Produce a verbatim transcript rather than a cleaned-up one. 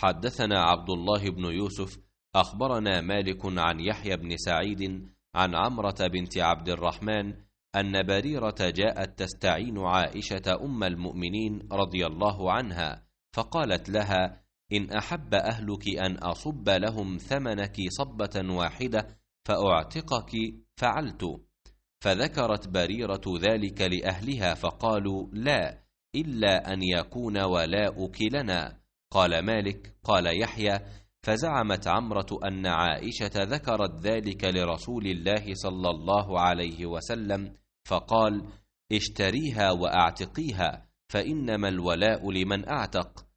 حدثنا عبد الله بن يوسف أخبرنا مالك عن يحيى بن سعيد عن عمرة بنت عبد الرحمن أن بريرة جاءت تستعين عائشة أم المؤمنين رضي الله عنها، فقالت لها: إن أحب أهلك أن أصب لهم ثمنك صبة واحدة فأعتقك فعلت. فذكرت بريرة ذلك لأهلها فقالوا: لا، إلا أن يكون ولاؤك لنا. قال مالك: قال يحيى: فزعمت عمرة أن عائشة ذكرت ذلك لرسول الله صلى الله عليه وسلم، فقال: اشتريها وأعتقيها، فإنما الولاء لمن أعتق،